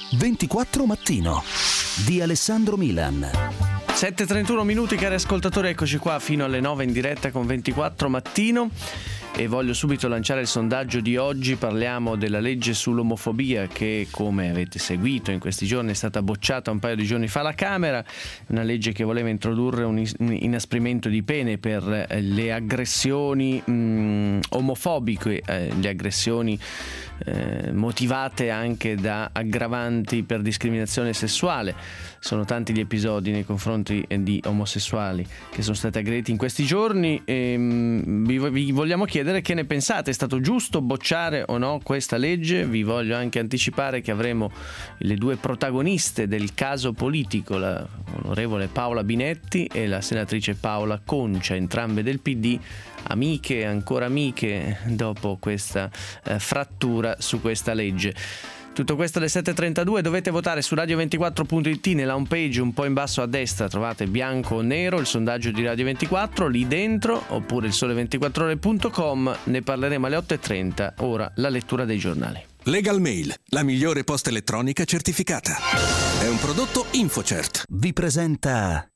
24 Mattino di Alessandro Milan. 7:31 minuti, cari ascoltatori, eccoci qua fino alle 9 in diretta con 24 Mattino. E voglio subito lanciare il sondaggio di oggi. Parliamo della legge sull'omofobia che, come avete seguito in questi giorni, è stata bocciata un paio di giorni fa alla Camera. Una legge che voleva introdurre un inasprimento di pene per le aggressioni omofobiche, le aggressioni motivate anche da aggravanti per discriminazione sessuale. Sono tanti gli episodi nei confronti di omosessuali che sono stati aggrediti in questi giorni e vi vogliamo chiedere che ne pensate. È stato giusto bocciare o no questa legge? Vi voglio anche anticipare che avremo le due protagoniste del caso politico, la onorevole Paola Binetti e la senatrice Paola Concia, entrambe del PD, amiche, ancora amiche dopo questa frattura su questa legge. Tutto questo alle 7:32. Dovete votare su radio24.it. Nella homepage un po' in basso a destra trovate bianco o nero il sondaggio di Radio 24, lì dentro, oppure il sole24ore.com. Ne parleremo alle 8:30. Ora la lettura dei giornali. Legal Mail, la migliore posta elettronica certificata. È un prodotto InfoCert. Vi presenta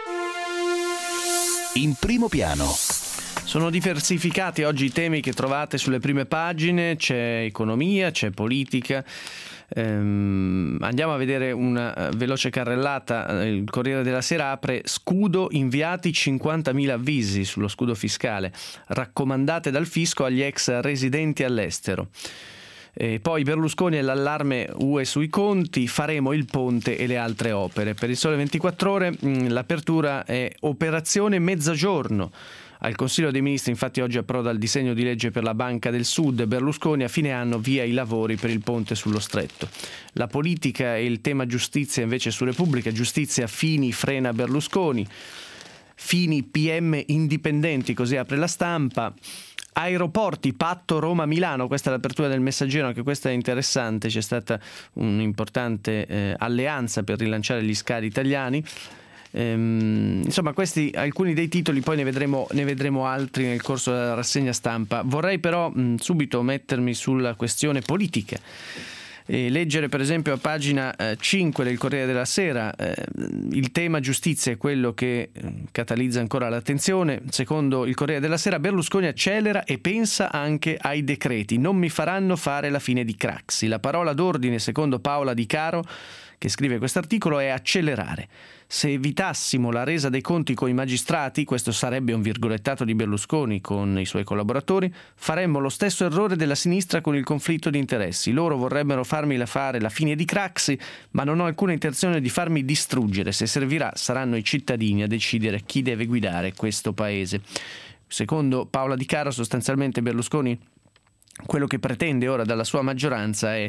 In Primo Piano. Sono diversificati oggi i temi che trovate sulle prime pagine, c'è economia, c'è politica. Andiamo a vedere una veloce carrellata. Il Corriere della Sera apre: scudo, inviati 50.000 avvisi sullo scudo fiscale, raccomandate dal fisco agli ex residenti all'estero. E poi Berlusconi e l'allarme UE sui conti, faremo il ponte e le altre opere. Per il Sole 24 Ore l'apertura è operazione Mezzogiorno. Al Consiglio dei Ministri infatti oggi approda il disegno di legge per la Banca del Sud. Berlusconi a fine anno via i lavori per il ponte sullo Stretto. La politica e il tema giustizia invece su Repubblica. Giustizia, Fini frena Berlusconi. Fini, PM indipendenti, così apre La Stampa. Aeroporti, patto Roma-Milano, questa è l'apertura del Messaggero, anche questa è interessante. C'è stata un'importante alleanza per rilanciare gli scali italiani. Insomma, questi alcuni dei titoli, poi ne vedremo altri nel corso della rassegna stampa. Vorrei però subito mettermi sulla questione politica e leggere per esempio a pagina 5 del Corriere della Sera. Il tema giustizia è quello che catalizza ancora l'attenzione. Secondo il Corriere della Sera, Berlusconi accelera e pensa anche ai decreti. Non mi faranno fare la fine di Craxi. La parola d'ordine, secondo Paola Di Caro, che scrive quest'articolo, è accelerare. Se evitassimo la resa dei conti con i magistrati, questo sarebbe un virgolettato di Berlusconi con i suoi collaboratori, faremmo lo stesso errore della sinistra con il conflitto di interessi. Loro vorrebbero farmi fare la fine di Craxi, ma non ho alcuna intenzione di farmi distruggere. Se servirà, saranno i cittadini a decidere chi deve guidare questo paese. Secondo Paola Di Caro, sostanzialmente Berlusconi quello che pretende ora dalla sua maggioranza è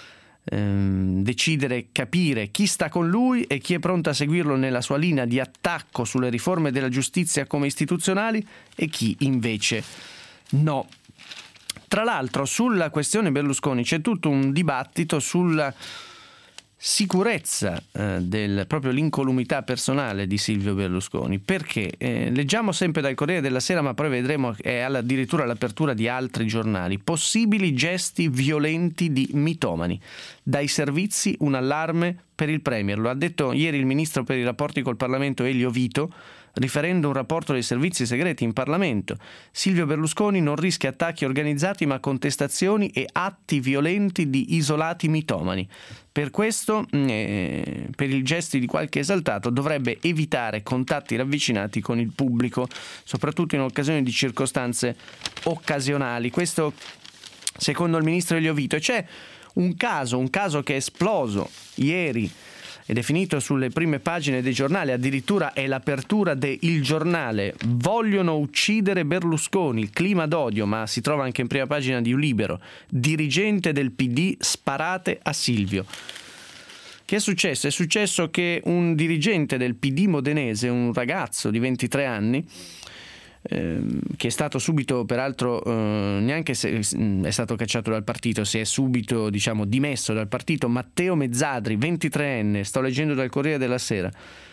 decidere, capire chi sta con lui e chi è pronto a seguirlo nella sua linea di attacco sulle riforme della giustizia come istituzionali e chi invece no. Tra l'altro sulla questione Berlusconi c'è tutto un dibattito sulla sicurezza proprio l'incolumità personale di Silvio Berlusconi, perché leggiamo sempre dal Corriere della Sera, ma poi vedremo che è addirittura l'apertura di altri giornali: possibili gesti violenti di mitomani, dai servizi un allarme per il Premier. Lo ha detto ieri il ministro per i rapporti col Parlamento Elio Vito, riferendo un rapporto dei servizi segreti in Parlamento. Silvio Berlusconi non rischia attacchi organizzati ma contestazioni e atti violenti di isolati mitomani. Per questo, per i gesti di qualche esaltato, dovrebbe evitare contatti ravvicinati con il pubblico, soprattutto in occasione di circostanze occasionali. Questo secondo il ministro Elio Vito. E c'è un caso che è esploso ieri ed è finito sulle prime pagine dei giornali, addirittura è l'apertura de Il Giornale: vogliono uccidere Berlusconi, il clima d'odio, ma si trova anche in prima pagina di Libero: dirigente del PD, sparate a Silvio. Che è successo? È successo che un dirigente del PD modenese, un ragazzo di 23 anni, che è stato subito, peraltro neanche se è stato cacciato dal partito, si è subito dimesso dal partito, Matteo Mezzadri, 23enne, sto leggendo dal Corriere della Sera,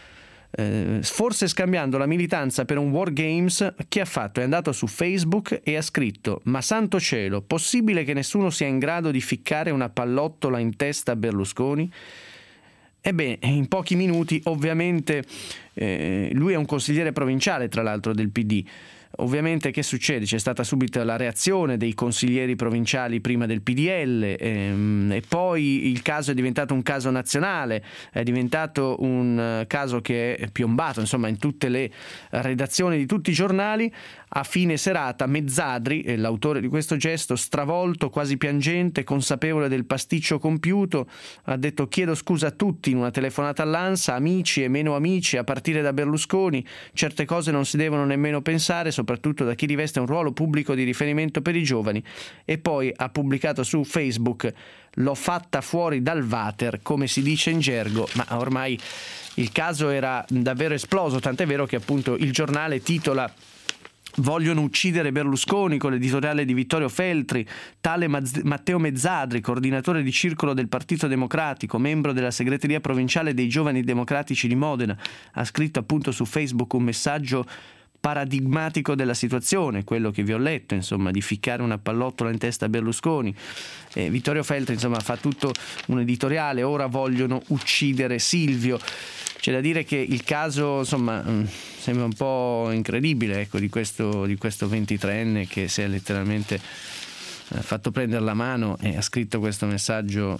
forse scambiando la militanza per un War Games. Che ha fatto? È andato su Facebook e ha scritto: ma santo cielo, possibile che nessuno sia in grado di ficcare una pallottola in testa a Berlusconi? Ebbene, in pochi minuti, ovviamente, lui è un consigliere provinciale, tra l'altro, del PD. Ovviamente che succede? C'è stata subito la reazione dei consiglieri provinciali prima del PDL, e poi il caso è diventato un caso nazionale, è diventato un caso che è piombato insomma in tutte le redazioni di tutti i giornali. A fine serata Mezzadri, l'autore di questo gesto, stravolto, quasi piangente, consapevole del pasticcio compiuto, ha detto: chiedo scusa a tutti, in una telefonata all'ANSA, amici e meno amici, a partire da Berlusconi. Certe cose non si devono nemmeno pensare, soprattutto da chi riveste un ruolo pubblico di riferimento per i giovani. E poi ha pubblicato su Facebook: l'ho fatta fuori dal water, come si dice in gergo. Ma ormai il caso era davvero esploso, tant'è vero che appunto il giornale titola: vogliono uccidere Berlusconi, con l'editoriale di Vittorio Feltri. Tale Matteo Mezzadri, coordinatore di circolo del Partito Democratico, membro della segreteria provinciale dei Giovani Democratici di Modena, ha scritto appunto su Facebook un messaggio paradigmatico della situazione, quello che vi ho letto, insomma, di ficcare una pallottola in testa a Berlusconi. Vittorio Feltri insomma fa tutto un editoriale: ora vogliono uccidere Silvio. C'è da dire che il caso insomma sembra un po' incredibile, ecco, di questo 23enne che si è letteralmente fatto prendere la mano e ha scritto questo messaggio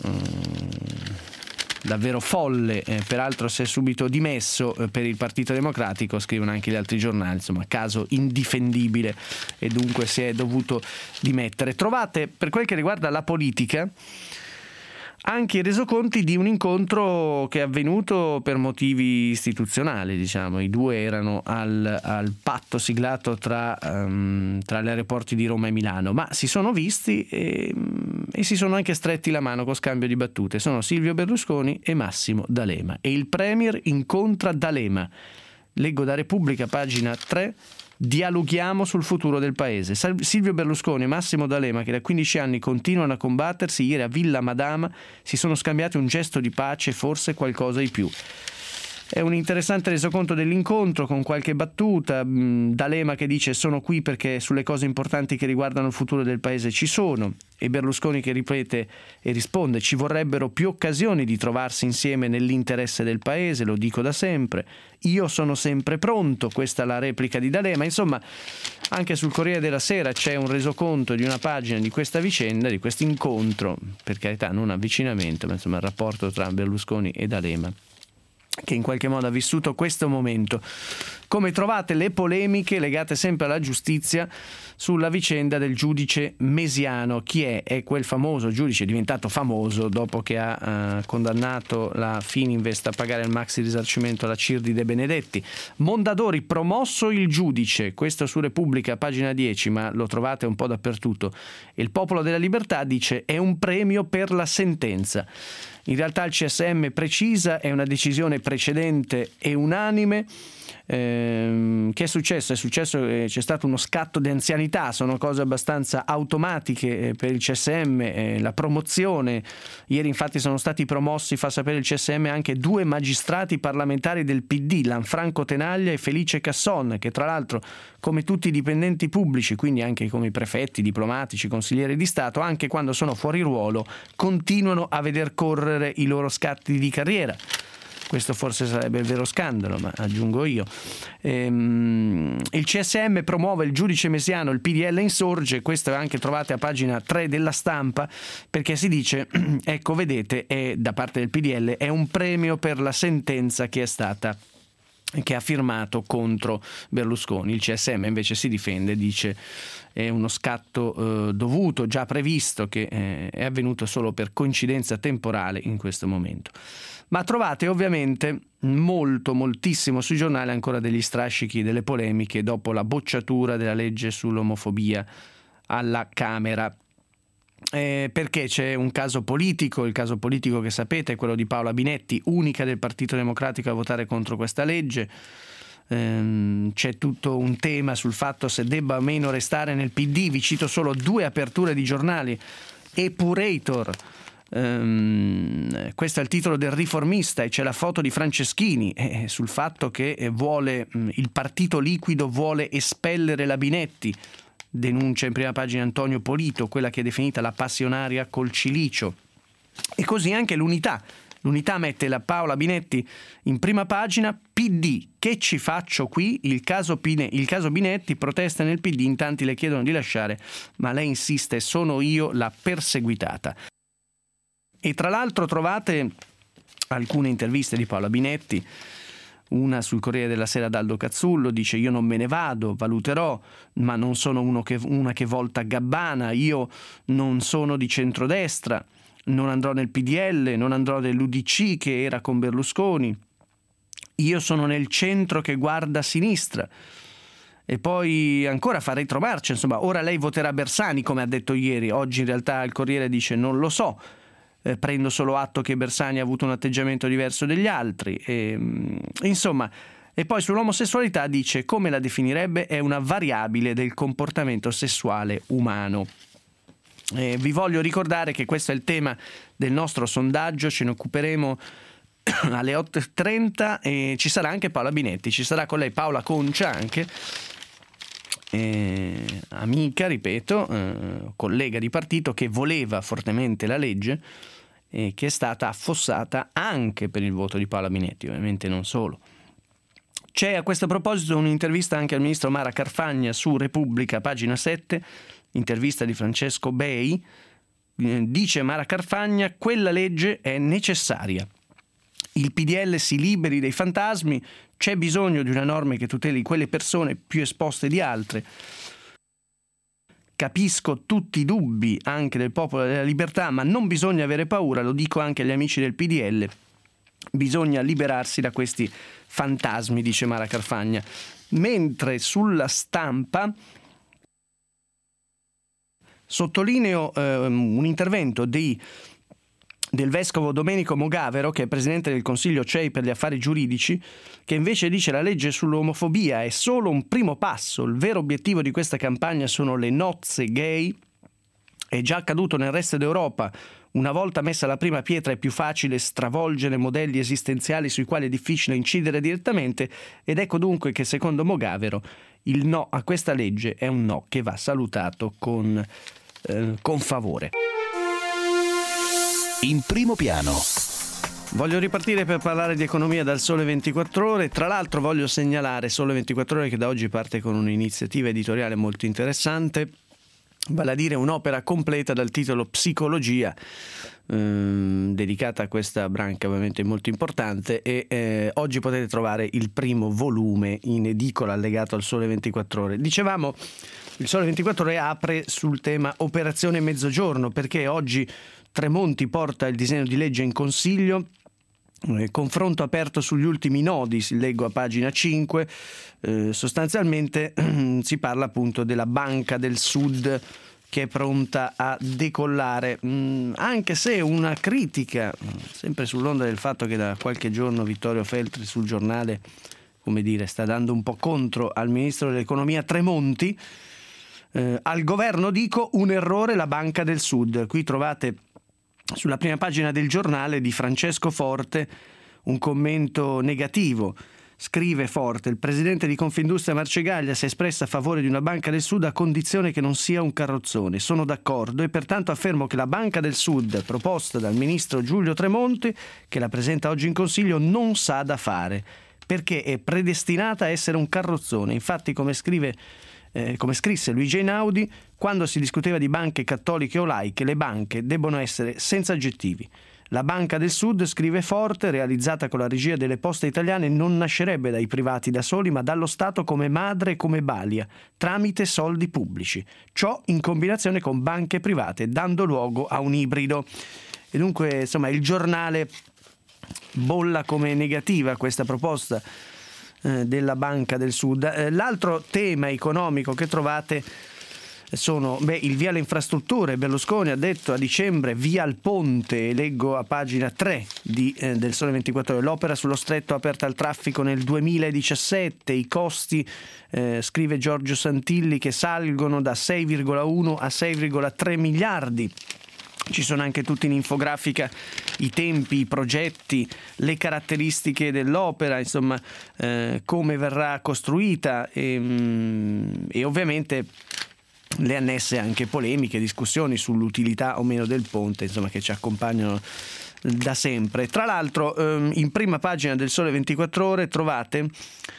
davvero folle. Peraltro si è subito dimesso per il Partito Democratico, scrivono anche gli altri giornali, insomma caso indifendibile, e dunque si è dovuto dimettere. Trovate, per quel che riguarda la politica, anche i resoconti di un incontro che è avvenuto per motivi istituzionali, diciamo. I due erano al patto siglato tra gli aeroporti di Roma e Milano, ma si sono visti e si sono anche stretti la mano con scambio di battute. Sono Silvio Berlusconi e Massimo D'Alema, e il Premier incontra D'Alema. Leggo da Repubblica, pagina 3. Dialoghiamo sul futuro del paese. Silvio Berlusconi e Massimo D'Alema, che da 15 anni continuano a combattersi, ieri a Villa Madama si sono scambiati un gesto di pace, forse qualcosa di più. È un interessante resoconto dell'incontro, con qualche battuta. D'Alema che dice: sono qui perché sulle cose importanti che riguardano il futuro del paese ci sono, e Berlusconi che ripete e risponde: ci vorrebbero più occasioni di trovarsi insieme nell'interesse del paese, lo dico da sempre, io sono sempre pronto. Questa è la replica di D'Alema. Insomma, anche sul Corriere della Sera c'è un resoconto di una pagina di questa vicenda, di questo incontro, per carità non avvicinamento, ma insomma il rapporto tra Berlusconi e D'Alema, che in qualche modo ha vissuto questo momento. Come trovate le polemiche legate sempre alla giustizia sulla vicenda del giudice Mesiano. Chi è? È quel famoso giudice, diventato famoso dopo che ha condannato la Fininvest a pagare il maxi risarcimento alla CIR di De Benedetti. Mondadori, promosso il giudice, questo su Repubblica, pagina 10, ma lo trovate un po' dappertutto. Il Popolo della Libertà dice: è un premio per la sentenza. In realtà il CSM precisa: è una decisione precedente e unanime. Che è successo? È successo che c'è stato uno scatto di anzianità, sono cose abbastanza automatiche per il CSM, la promozione. Ieri infatti sono stati promossi, fa sapere il CSM, anche 2 magistrati parlamentari del PD, Lanfranco Tenaglia e Felice Casson, che tra l'altro, come tutti i dipendenti pubblici, quindi anche come i prefetti, diplomatici, consiglieri di Stato, anche quando sono fuori ruolo, continuano a veder correre i loro scatti di carriera. Questo forse sarebbe il vero scandalo, ma aggiungo io. Il CSM promuove il giudice Mesiano, il PDL insorge. Questo anche trovate a pagina 3 della Stampa, perché si dice: ecco, vedete, è, da parte del PDL, è un premio per la sentenza che ha firmato contro Berlusconi. Il CSM invece si difende, dice: è uno scatto dovuto, già previsto, che è avvenuto solo per coincidenza temporale in questo momento. Ma trovate ovviamente moltissimo sui giornali ancora degli strascichi, delle polemiche dopo la bocciatura della legge sull'omofobia alla Camera. Perché c'è un caso politico, il caso politico che sapete è quello di Paola Binetti, unica del Partito Democratico a votare contro questa legge. C'è tutto un tema sul fatto se debba o meno restare nel PD. Vi cito solo 2 aperture di giornali. Epurator Questo è il titolo del Riformista e c'è la foto di Franceschini sul fatto che il partito liquido vuole espellere la Binetti. Denuncia in prima pagina Antonio Polito, quella che è definita la passionaria col cilicio. E così anche l'Unità. L'Unità mette la Paola Binetti in prima pagina. PD, che ci faccio qui? Il caso Binetti, protesta nel PD, in tanti le chiedono di lasciare, ma lei insiste, sono io la perseguitata. E tra l'altro trovate alcune interviste di Paola Binetti, una sul Corriere della Sera d'Aldo Cazzullo, dice io non me ne vado, valuterò, ma non sono una che volta gabbana, io non sono di centrodestra, non andrò nel PDL, non andrò nell'UDC che era con Berlusconi, io sono nel centro che guarda a sinistra. E poi ancora fa retromarcia, insomma, ora lei voterà Bersani come ha detto ieri, oggi in realtà il Corriere dice non lo so, prendo solo atto che Bersani ha avuto un atteggiamento diverso degli altri, insomma. E poi sull'omosessualità dice come la definirebbe, è una variabile del comportamento sessuale umano. Vi voglio ricordare che questo è il tema del nostro sondaggio, ce ne occuperemo alle 8.30 e ci sarà anche Paola Binetti, ci sarà con lei Paola Concia anche, amica, ripeto, collega di partito che voleva fortemente la legge e che è stata affossata anche per il voto di Paola Binetti, ovviamente non solo. C'è a questo proposito un'intervista anche al ministro Mara Carfagna su Repubblica, pagina 7, intervista di Francesco Bei. Dice Mara Carfagna, quella legge è necessaria. Il PDL si liberi dei fantasmi, c'è bisogno di una norma che tuteli quelle persone più esposte di altre. Capisco tutti i dubbi anche del Popolo della Libertà, ma non bisogna avere paura, lo dico anche agli amici del PDL, bisogna liberarsi da questi fantasmi, dice Mara Carfagna. Mentre sulla Stampa sottolineo un intervento del vescovo Domenico Mogavero, che è presidente del Consiglio CEI per gli affari giuridici, che invece dice la legge sull'omofobia è solo un primo passo, il vero obiettivo di questa campagna sono le nozze gay, è già accaduto nel resto d'Europa, una volta messa la prima pietra è più facile stravolgere modelli esistenziali sui quali è difficile incidere direttamente, ed ecco dunque che secondo Mogavero il no a questa legge è un no che va salutato con favore. In primo piano. Voglio ripartire per parlare di economia dal Sole 24 Ore. Tra l'altro voglio segnalare Sole 24 Ore che da oggi parte con un'iniziativa editoriale molto interessante, vale a dire un'opera completa dal titolo Psicologia, dedicata a questa branca ovviamente molto importante, e oggi potete trovare il primo volume in edicola allegato al Sole 24 Ore. Dicevamo, il Sole 24 Ore apre sul tema Operazione Mezzogiorno, perché oggi Tremonti porta il disegno di legge in Consiglio, confronto aperto sugli ultimi nodi, si leggo a pagina 5, sostanzialmente si parla appunto della Banca del Sud che è pronta a decollare, anche se una critica, sempre sull'onda del fatto che da qualche giorno Vittorio Feltri sul Giornale, come dire, sta dando un po' contro al ministro dell'economia Tremonti, al governo dico un errore la Banca del Sud. Qui trovate sulla prima pagina del Giornale di Francesco Forte un commento negativo. Scrive Forte: il presidente di Confindustria Marcegaglia si è espressa a favore di una Banca del Sud a condizione che non sia un carrozzone. Sono d'accordo e pertanto affermo che la Banca del Sud proposta dal ministro Giulio Tremonti, che la presenta oggi in Consiglio, non sa da fare, perché è predestinata a essere un carrozzone. Infatti, come scrisse Luigi Einaudi, quando si discuteva di banche cattoliche o laiche, le banche debbono essere senza aggettivi. La Banca del Sud, scrive Forte, realizzata con la regia delle Poste Italiane, non nascerebbe dai privati da soli, ma dallo Stato come madre e come balia, tramite soldi pubblici. Ciò in combinazione con banche private, dando luogo a un ibrido. E dunque, insomma, il Giornale bolla come negativa questa proposta della Banca del Sud. L'altro tema economico che trovate sono il via alle infrastrutture. Berlusconi ha detto a dicembre via al ponte, leggo a pagina 3 del Sole 24 Ore, l'opera sullo stretto aperta al traffico nel 2017, i costi, scrive Giorgio Santilli, che salgono da 6,1 a 6,3 miliardi. Ci sono anche tutti in infografica i tempi, i progetti, le caratteristiche dell'opera, insomma come verrà costruita e ovviamente le annesse anche polemiche, discussioni sull'utilità o meno del ponte, insomma, che ci accompagnano da sempre. Tra l'altro in prima pagina del Sole 24 Ore trovate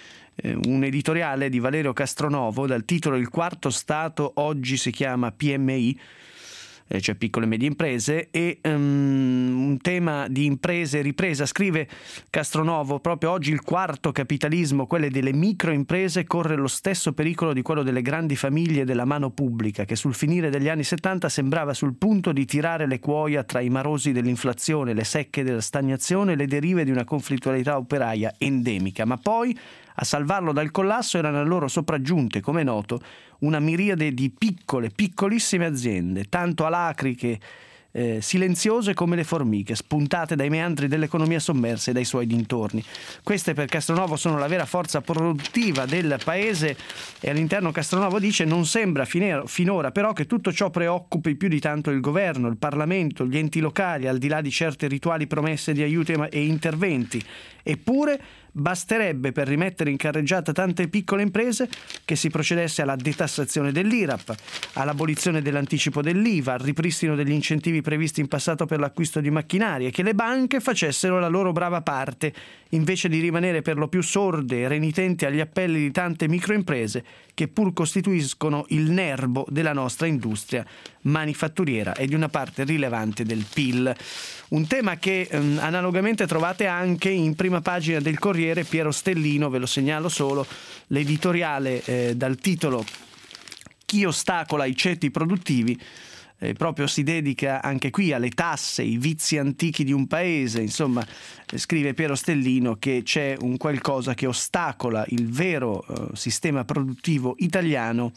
un editoriale di Valerio Castronovo dal titolo "Il quarto Stato oggi si chiama PMI", cioè piccole e medie imprese, e un tema di imprese e ripresa. Scrive Castronovo: proprio oggi il quarto capitalismo, quelle delle microimprese, corre lo stesso pericolo di quello delle grandi famiglie della mano pubblica, che sul finire degli anni 70 sembrava sul punto di tirare le cuoia tra i marosi dell'inflazione, le secche della stagnazione e le derive di una conflittualità operaia endemica. Ma poi a salvarlo dal collasso erano loro sopraggiunte, come è noto, una miriade di piccolissime aziende, tanto alacriche, silenziose come le formiche, spuntate dai meandri dell'economia sommersa e dai suoi dintorni. Queste per Castronovo sono la vera forza produttiva del paese, e all'interno Castronovo dice: non sembra finora però che tutto ciò preoccupi più di tanto il governo, il Parlamento, gli enti locali, al di là di certe rituali promesse di aiuti e interventi. Eppure basterebbe per rimettere in carreggiata tante piccole imprese che si procedesse alla detassazione dell'IRAP, all'abolizione dell'anticipo dell'IVA, al ripristino degli incentivi previsti in passato per l'acquisto di macchinari, e che le banche facessero la loro brava parte, invece di rimanere per lo più sorde e renitenti agli appelli di tante microimprese che pur costituiscono il nerbo della nostra industria manifatturiera e di una parte rilevante del PIL. Un tema che analogamente trovate anche in prima pagina del Corriere. Piero Stellino, ve lo segnalo solo, l'editoriale dal titolo "Chi ostacola i ceti produttivi", proprio si dedica anche qui alle tasse, i vizi antichi di un paese. Insomma, scrive Piero Stellino che c'è un qualcosa che ostacola il vero sistema produttivo italiano,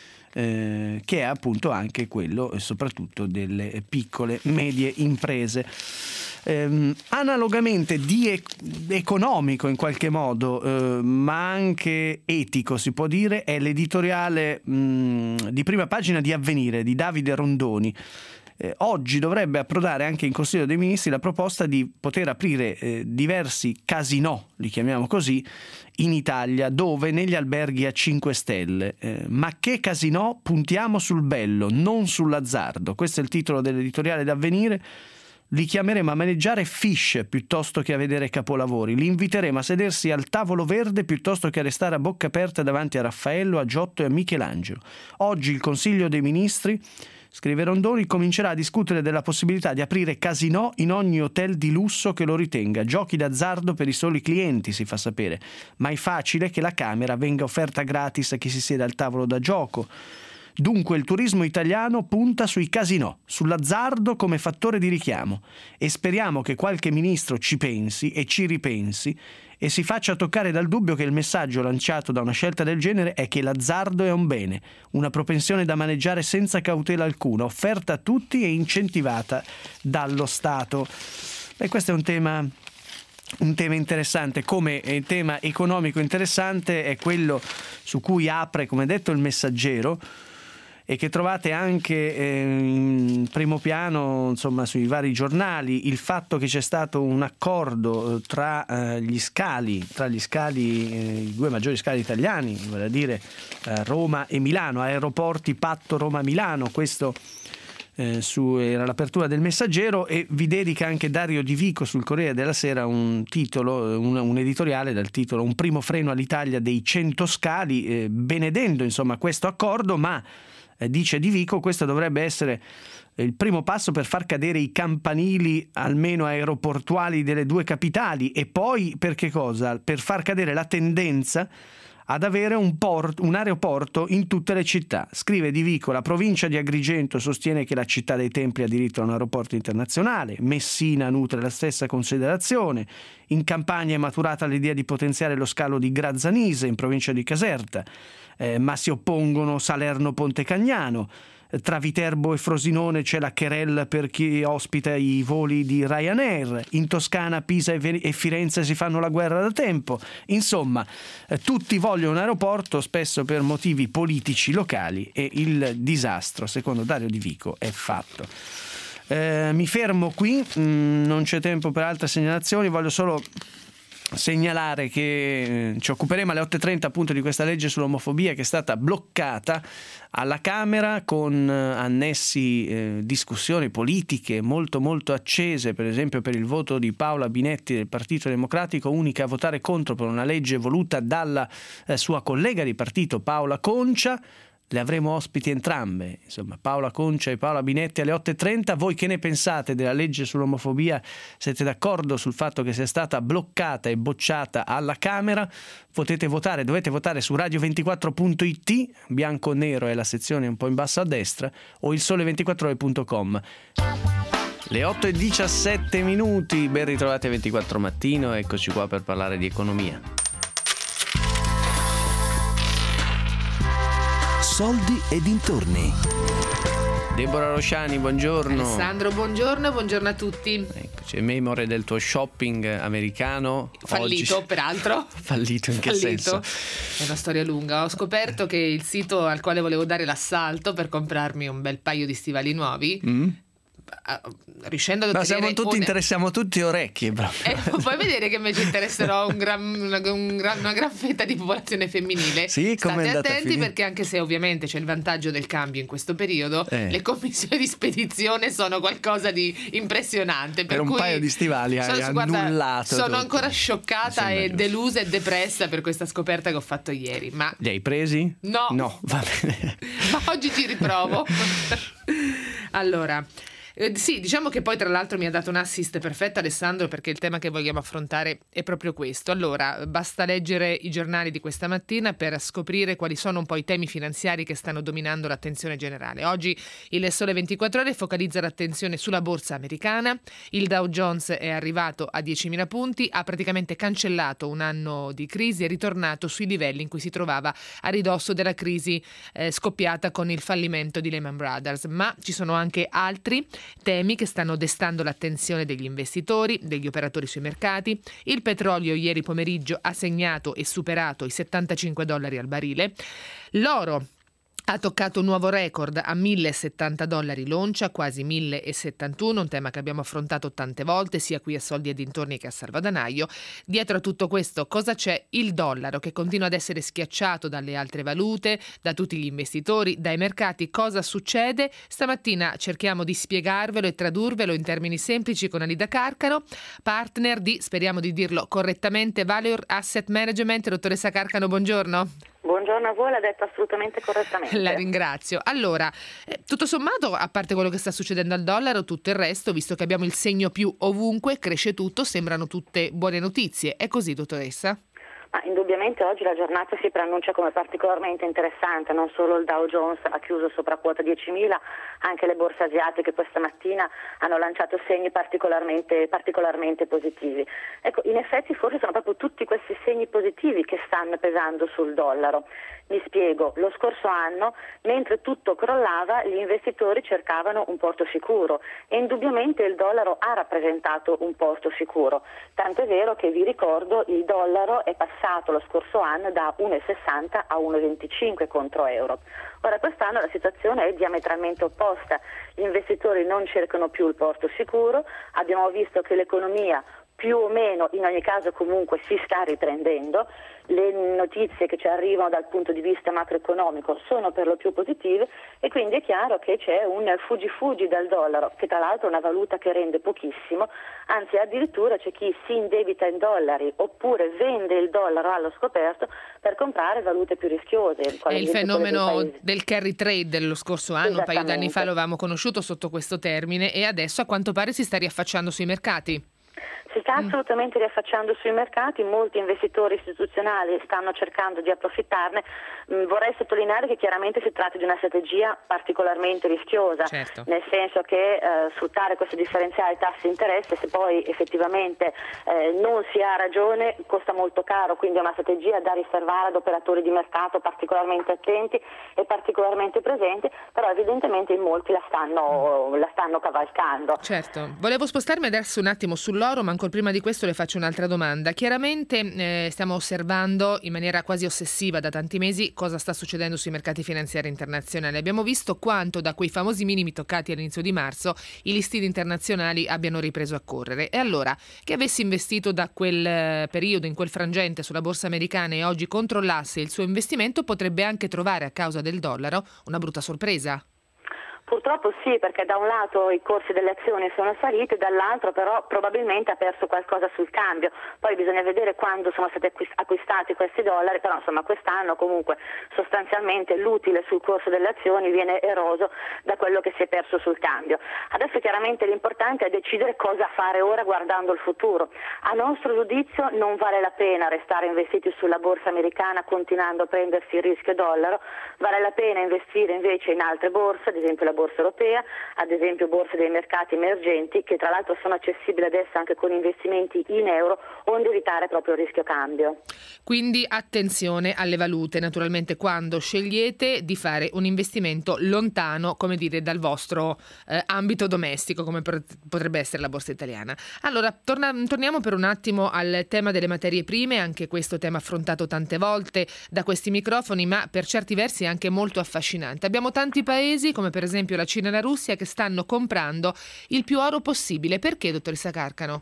che è appunto anche quello e soprattutto delle piccole medie imprese. Analogamente di economico in qualche modo, ma anche etico si può dire, è l'editoriale di prima pagina di Avvenire di Davide Rondoni. Oggi dovrebbe approdare anche in Consiglio dei Ministri la proposta di poter aprire diversi casinò, li chiamiamo così, in Italia, dove negli alberghi a 5 stelle. Ma che casinò? Puntiamo sul bello, non sull'azzardo. Questo è il titolo dell'editoriale d'Avvenire. Li chiameremo a maneggiare fish piuttosto che a vedere capolavori. Li inviteremo a sedersi al tavolo verde piuttosto che a restare a bocca aperta davanti a Raffaello, a Giotto e a Michelangelo. Oggi il Consiglio dei Ministri, scrive Rondoni, comincerà a discutere della possibilità di aprire casinò in ogni hotel di lusso che lo ritenga. Giochi d'azzardo per i soli clienti, si fa sapere, ma è facile che la camera venga offerta gratis a chi si siede al tavolo da gioco. Dunque il turismo italiano punta sui casinò, sull'azzardo come fattore di richiamo, e speriamo che qualche ministro ci pensi e ci ripensi e si faccia toccare dal dubbio che il messaggio lanciato da una scelta del genere è che l'azzardo è un bene, una propensione da maneggiare senza cautela alcuna, offerta a tutti e incentivata dallo Stato. E questo è un tema interessante. Come tema economico interessante è quello su cui apre, come detto, il Messaggero, e che trovate anche in primo piano, insomma, sui vari giornali, il fatto che c'è stato un accordo tra gli scali, i due maggiori scali italiani, vale a dire Roma e Milano, Aeroporti Patto Roma-Milano. Questo era l'apertura del Messaggero, e vi dedica anche Dario Di Vico sul Corriere della Sera un editoriale dal titolo "Un primo freno all'Italia dei 100 scali", benedendo insomma questo accordo, ma dice Di Vico, questo dovrebbe essere il primo passo per far cadere i campanili almeno aeroportuali delle due capitali, e poi per che cosa? Per far cadere la tendenza ad avere un aeroporto in tutte le città. Scrive Di Vico: la provincia di Agrigento sostiene che la città dei Templi ha diritto a un aeroporto internazionale, Messina nutre la stessa considerazione, in Campania è maturata l'idea di potenziare lo scalo di Grazzanise in provincia di Caserta, ma si oppongono Salerno Ponte Cagnano. Tra Viterbo e Frosinone c'è la querella per chi ospita i voli di Ryanair. In Toscana Pisa e Firenze si fanno la guerra da tempo. Insomma, tutti vogliono un aeroporto, spesso per motivi politici locali, e il disastro, secondo Dario Di Vico, è fatto. Mi fermo qui, non c'è tempo per altre segnalazioni, voglio solo segnalare che ci occuperemo alle 8.30 appunto di questa legge sull'omofobia che è stata bloccata alla Camera con annessi discussioni politiche molto molto accese, per esempio per il voto di Paola Binetti del Partito Democratico, unica a votare contro per una legge voluta dalla sua collega di partito Paola Concia. Le avremo ospiti entrambe, insomma, Paola Concia e Paola Binetti alle 8.30. Voi che ne pensate della legge sull'omofobia? Siete d'accordo sul fatto che sia stata bloccata e bocciata alla Camera? Potete votare, dovete votare su radio24.it, bianco o nero è la sezione un po' in basso a destra, o il sole24ore.com. Le 8.17, ben ritrovati a 24 Mattino, eccoci qua per parlare di economia. Soldi e dintorni. Deborah Rosciani, buongiorno. Alessandro, buongiorno a tutti. Eccoci, memoria del tuo shopping americano. Fallito, oggi. Peraltro. Fallito in che senso? È una storia lunga. Ho scoperto che il sito al quale volevo dare l'assalto per comprarmi un bel paio di stivali nuovi... riuscendo ad ottenere interessiamo tutti orecchie puoi vedere che invece interesserò una gran fetta di popolazione femminile. Sì, state attenti perché anche se ovviamente c'è il vantaggio del cambio in questo periodo, le commissioni di spedizione sono qualcosa di impressionante, per un paio di stivali hai annullato. Sono tutto. Ancora scioccata e delusa e depressa per questa scoperta che ho fatto ieri. Ma li hai presi? No, va bene. Ma oggi ci riprovo. Allora, sì, diciamo che poi tra l'altro mi ha dato un assist perfetto Alessandro, perché il tema che vogliamo affrontare è proprio questo. Allora, basta leggere i giornali di questa mattina per scoprire quali sono un po' i temi finanziari che stanno dominando l'attenzione generale. Oggi il Sole 24 Ore focalizza l'attenzione sulla borsa americana. Il Dow Jones è arrivato a 10.000 punti, ha praticamente cancellato un anno di crisi e è ritornato sui livelli in cui si trovava a ridosso della crisi scoppiata con il fallimento di Lehman Brothers. Ma ci sono anche altri temi che stanno destando l'attenzione degli investitori, degli operatori sui mercati. Il petrolio ieri pomeriggio ha segnato e superato i $75 al barile. L'oro ha toccato un nuovo record a $1.070 l'oncia, quasi 1.071, un tema che abbiamo affrontato tante volte, sia qui a Soldi e dintorni che a Salvadanaio. Dietro a tutto questo cosa c'è? Il dollaro, che continua ad essere schiacciato dalle altre valute, da tutti gli investitori, dai mercati. Cosa succede? Stamattina cerchiamo di spiegarvelo e tradurvelo in termini semplici con Alida Carcano, partner di, speriamo di dirlo correttamente, Valor Asset Management. Dottoressa Carcano, buongiorno. Buongiorno a voi, l'ha detto assolutamente correttamente. La ringrazio. Allora, tutto sommato, a parte quello che sta succedendo al dollaro, tutto il resto, visto che abbiamo il segno più ovunque, cresce tutto, sembrano tutte buone notizie. È così, dottoressa? Ma indubbiamente oggi la giornata si preannuncia come particolarmente interessante, non solo il Dow Jones ha chiuso sopra quota 10.000, anche le borse asiatiche questa mattina hanno lanciato segni particolarmente positivi. Ecco, in effetti forse sono proprio tutti questi segni positivi che stanno pesando sul dollaro. Mi spiego, lo scorso anno, mentre tutto crollava, gli investitori cercavano un porto sicuro e indubbiamente il dollaro ha rappresentato un porto sicuro. Tanto è vero che vi ricordo il dollaro è passato lo scorso anno da 1,60 a 1,25 contro euro. Ora quest'anno la situazione è diametralmente opposta, gli investitori non cercano più il porto sicuro, abbiamo visto che l'economia più o meno, in ogni caso comunque si sta riprendendo, le notizie che ci arrivano dal punto di vista macroeconomico sono per lo più positive e quindi è chiaro che c'è un fuggi dal dollaro, che tra l'altro è una valuta che rende pochissimo, anzi addirittura c'è chi si indebita in dollari oppure vende il dollaro allo scoperto per comprare valute più rischiose. È il fenomeno del carry trade dello scorso anno, un paio d'anni fa lo avevamo conosciuto sotto questo termine e adesso a quanto pare si sta riaffacciando sui mercati. Si sta assolutamente riaffacciando sui mercati, molti investitori istituzionali stanno cercando di approfittarne. Vorrei sottolineare che chiaramente si tratta di una strategia particolarmente rischiosa, certo. Nel senso che sfruttare questo differenziale tassi-interesse, se poi effettivamente non si ha ragione, costa molto caro, quindi è una strategia da riservare ad operatori di mercato particolarmente attenti e particolarmente presenti, però evidentemente in molti la stanno cavalcando. Certo, volevo spostarmi adesso un attimo sull'oro, ma ancora ancora prima di questo le faccio un'altra domanda. Chiaramente stiamo osservando in maniera quasi ossessiva da tanti mesi cosa sta succedendo sui mercati finanziari internazionali. Abbiamo visto quanto da quei famosi minimi toccati all'inizio di marzo i listini internazionali abbiano ripreso a correre. E allora, che avessi investito da quel periodo, in quel frangente sulla borsa americana e oggi controllasse il suo investimento, potrebbe anche trovare a causa del dollaro una brutta sorpresa. Purtroppo sì, perché da un lato i corsi delle azioni sono saliti, dall'altro però probabilmente ha perso qualcosa sul cambio. Poi bisogna vedere quando sono stati acquistati questi dollari, però insomma quest'anno comunque sostanzialmente l'utile sul corso delle azioni viene eroso da quello che si è perso sul cambio. Adesso chiaramente l'importante è decidere cosa fare ora guardando il futuro. A nostro giudizio non vale la pena restare investiti sulla borsa americana continuando a prendersi il rischio dollaro, vale la pena investire invece in altre borse, ad esempio la borsa europea, ad esempio borse dei mercati emergenti, che tra l'altro sono accessibili adesso anche con investimenti in euro, onde evitare proprio il rischio cambio. Quindi attenzione alle valute, naturalmente, quando scegliete di fare un investimento lontano, come dire, dal vostro ambito domestico, come potrebbe essere la borsa italiana. Allora, torniamo per un attimo al tema delle materie prime, anche questo tema affrontato tante volte da questi microfoni, ma per certi versi anche molto affascinante. Abbiamo tanti paesi, come per esempio la Cina e la Russia, che stanno comprando il più oro possibile. Perché, dottoressa Carcano?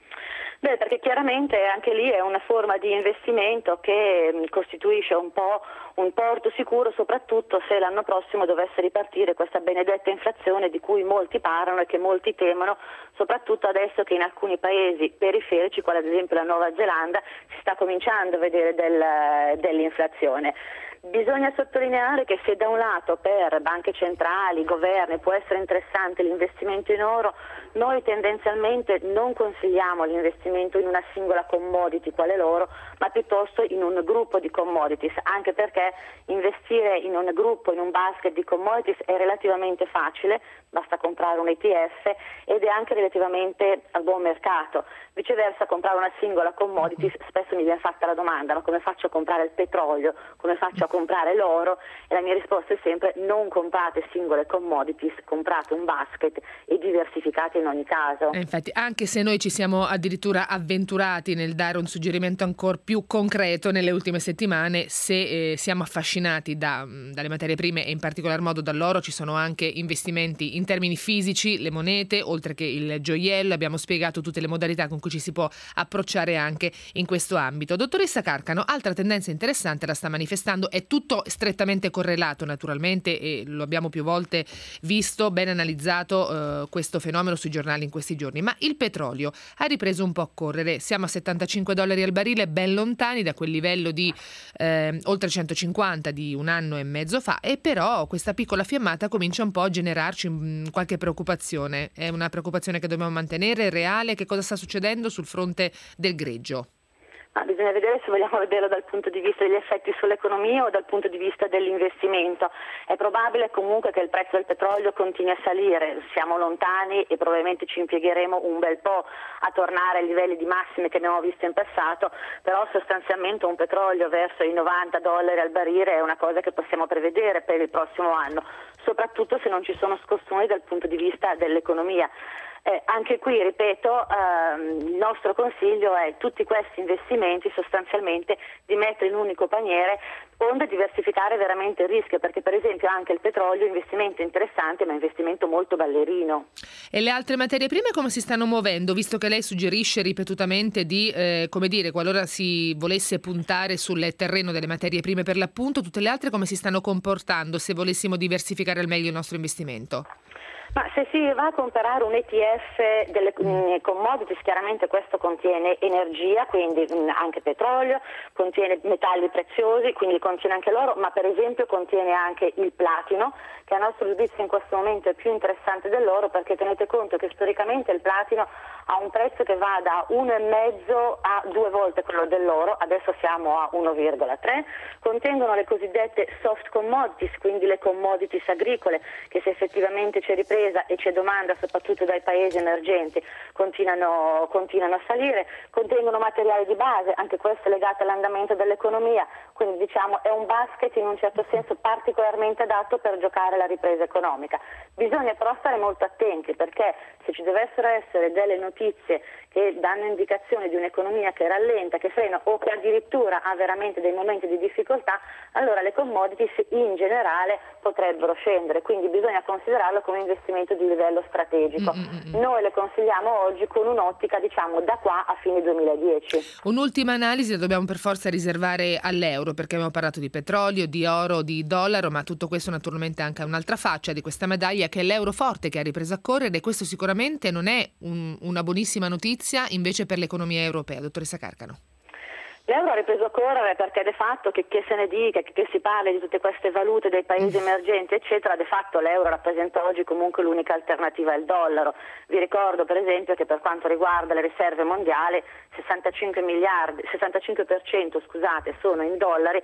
Beh, perché chiaramente anche lì è una forma di investimento che costituisce un po' un porto sicuro, soprattutto se l'anno prossimo dovesse ripartire questa benedetta inflazione di cui molti parlano e che molti temono, soprattutto adesso che in alcuni paesi periferici, quale ad esempio la Nuova Zelanda, si sta cominciando a vedere dell'inflazione. Bisogna sottolineare che se da un lato per banche centrali, governi può essere interessante l'investimento in oro, noi tendenzialmente non consigliamo l'investimento in una singola commodity quale l'oro, ma piuttosto in un gruppo di commodities, anche perché investire in un gruppo, in un basket di commodities è relativamente facile, basta comprare un ETF ed è anche relativamente a buon mercato. Viceversa, comprare una singola commodities, spesso mi viene fatta la domanda: ma come faccio a comprare il petrolio, come faccio a comprare l'oro? E la mia risposta è sempre: non comprate singole commodities, comprate un basket e diversificate in ogni caso. Infatti, anche se noi ci siamo addirittura avventurati nel dare un suggerimento ancora più concreto nelle ultime settimane, se siamo affascinati dalle materie prime e in particolar modo dall'oro, ci sono anche investimenti in termini fisici, le monete, oltre che il gioiello. Abbiamo spiegato tutte le modalità con cui ci si può approcciare anche in questo ambito. Dottoressa Carcano, altra tendenza interessante la sta manifestando, è tutto strettamente correlato naturalmente e lo abbiamo più volte visto, ben analizzato questo fenomeno sui giornali in questi giorni, ma il petrolio ha ripreso un po' a correre, siamo a $75 al barile, ben lontani da quel livello di oltre 150 di un anno e mezzo fa, e però questa piccola fiammata comincia un po' a generarci qualche preoccupazione. È una preoccupazione che dobbiamo mantenere, è reale? Che cosa sta succedendo sul fronte del greggio? Bisogna vedere se vogliamo vederlo dal punto di vista degli effetti sull'economia o dal punto di vista dell'investimento. È probabile comunque che il prezzo del petrolio continui a salire, siamo lontani e probabilmente ci impiegheremo un bel po' a tornare ai livelli di massime che abbiamo visto in passato, però sostanzialmente un petrolio verso i $90 al barile è una cosa che possiamo prevedere per il prossimo anno, soprattutto se non ci sono scostoni dal punto di vista dell'economia. Anche qui, ripeto, il nostro consiglio è tutti questi investimenti sostanzialmente di mettere in un unico paniere, onde diversificare veramente il rischio, perché per esempio anche il petrolio è un investimento interessante, ma è un investimento molto ballerino. E le altre materie prime come si stanno muovendo, visto che lei suggerisce ripetutamente di, qualora si volesse puntare sul terreno delle materie prime per l'appunto, tutte le altre come si stanno comportando se volessimo diversificare al meglio il nostro investimento? Ma se si va a comprare un ETF delle commodities, chiaramente questo contiene energia, quindi anche petrolio, contiene metalli preziosi, quindi contiene anche l'oro, ma per esempio contiene anche il platino, che a nostro giudizio in questo momento è più interessante dell'oro, perché tenete conto che storicamente il platino ha un prezzo che va da 1,5 a 2 volte quello dell'oro, adesso siamo a 1,3, contengono le cosiddette soft commodities, quindi le commodities agricole, che se effettivamente c'è ripresa e c'è domanda soprattutto dai paesi emergenti continuano a salire, contengono materiali di base, anche questo è legato all'andamento dell'economia, quindi diciamo è un basket in un certo senso particolarmente adatto per giocare la ripresa economica. Bisogna però stare molto attenti, perché se ci dovessero essere delle notizie che danno indicazioni di un'economia che rallenta, che frena o che addirittura ha veramente dei momenti di difficoltà, allora le commodities in generale potrebbero scendere, quindi bisogna considerarlo come investimento di livello strategico. Noi le consigliamo oggi con un'ottica, diciamo, da qua a fine 2010. Un'ultima analisi la dobbiamo per forza riservare all'euro, perché abbiamo parlato di petrolio, di oro, di dollaro, ma tutto questo naturalmente ha anche un'altra faccia di questa medaglia, che è l'euro forte che ha ripreso a correre, e questo sicuramente non è una buonissima notizia invece per l'economia europea. Dottoressa Carcano. L'euro ha ripreso a correre perché de fatto che se ne dica, che si parli di tutte queste valute dei paesi emergenti eccetera, de fatto l'euro rappresenta oggi comunque l'unica alternativa al dollaro. Vi ricordo per esempio che per quanto riguarda le riserve mondiali 65% sono in dollari,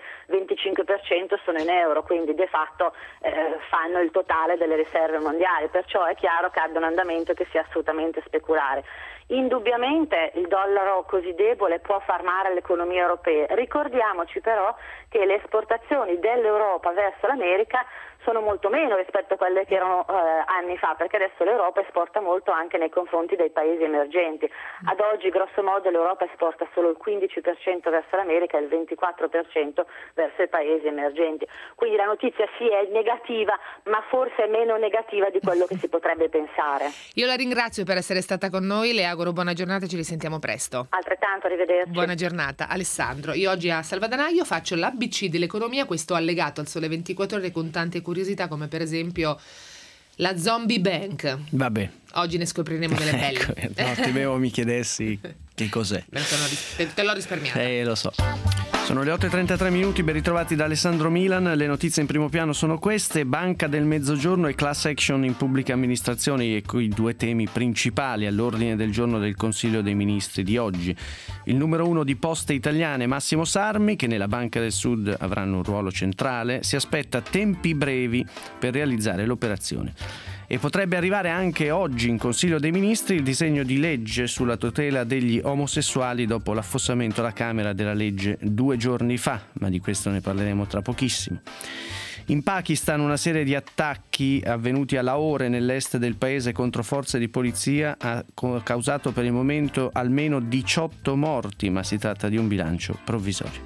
25% sono in euro, quindi de fatto fanno il totale delle riserve mondiali, perciò è chiaro che abbia un andamento che sia assolutamente speculare. Indubbiamente il dollaro così debole può far male all'economia europea. Ricordiamoci però che le esportazioni dell'Europa verso l'America sono molto meno rispetto a quelle che erano anni fa, perché adesso l'Europa esporta molto anche nei confronti dei paesi emergenti. Ad oggi grosso modo l'Europa esporta solo il 15% verso l'America e il 24% verso i paesi emergenti. Quindi la notizia sì è negativa, ma forse è meno negativa di quello che si potrebbe pensare. Io la ringrazio per essere stata con noi, le auguro buona giornata e ci risentiamo presto. Altrettanto, arrivederci. Buona giornata. Alessandro, io oggi a Salvadanaio faccio l'ABC dell'economia, questo allegato al Sole 24 Ore con tante curiosità, come per esempio la zombie bank. Vabbè. Oggi ne scopriremo delle belle. Ecco, no, temevo mi chiedessi che cos'è. Te l'ho risparmiata. Lo so. Sono le 8:33, ben ritrovati da Alessandro Milan. Le notizie in primo piano sono queste: Banca del Mezzogiorno e class action in pubbliche amministrazioni, ecco i due temi principali all'ordine del giorno del Consiglio dei Ministri di oggi. Il numero 1 di Poste Italiane, Massimo Sarmi, che nella Banca del Sud avranno un ruolo centrale, si aspetta tempi brevi per realizzare l'operazione. E potrebbe arrivare anche oggi in Consiglio dei Ministri il disegno di legge sulla tutela degli omosessuali dopo l'affossamento alla Camera della legge 2 giorni fa, ma di questo ne parleremo tra pochissimo. In Pakistan una serie di attacchi avvenuti a Lahore, nell'est del paese, contro forze di polizia ha causato per il momento almeno 18 morti, ma si tratta di un bilancio provvisorio.